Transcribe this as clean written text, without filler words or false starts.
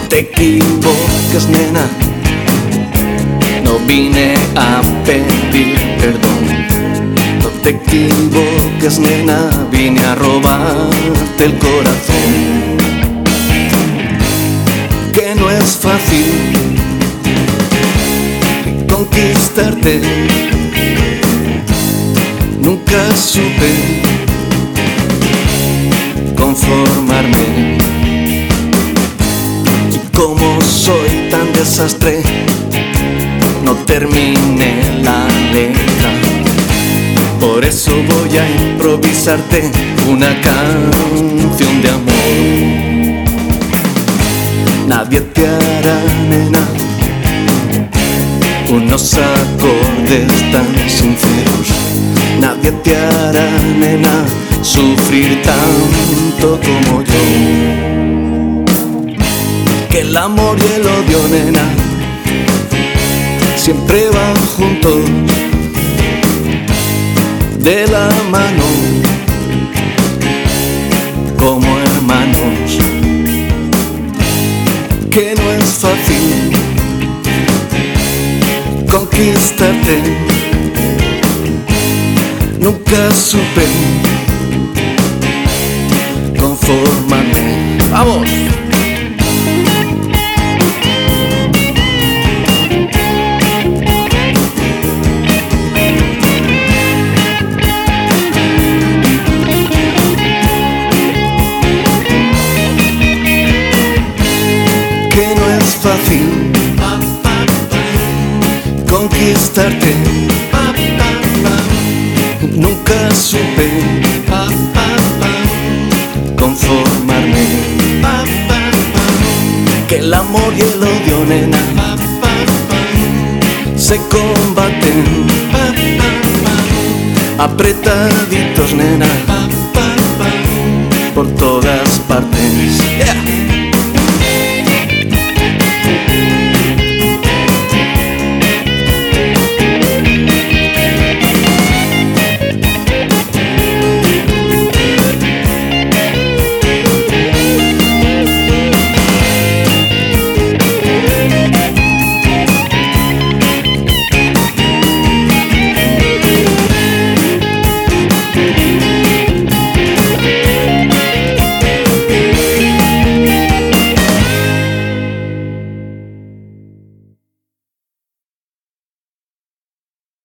te equivoques, nena, no vine a pedir perdón. No te equivoques, nena, vine a robarte el corazón. Que no es fácil conquistarte, nunca supe conformarme. Y como soy tan desastre, no terminé la letra. Por eso voy a improvisarte una canción de amor. Nadie te hará, nena, unos acordes tan sinceros. Nadie te hará, nena, sufrir tanto como yo. Que el amor y el odio, nena, siempre van juntos, de la mano, como hermanos. Que no es fácil conquistarte, nunca supe conformarme. ¡Vamos! Que no es fácil conquistarte, nunca supe conformarme. Que el amor y el odio, nena, se combaten apretaditos, nena, por todas partes.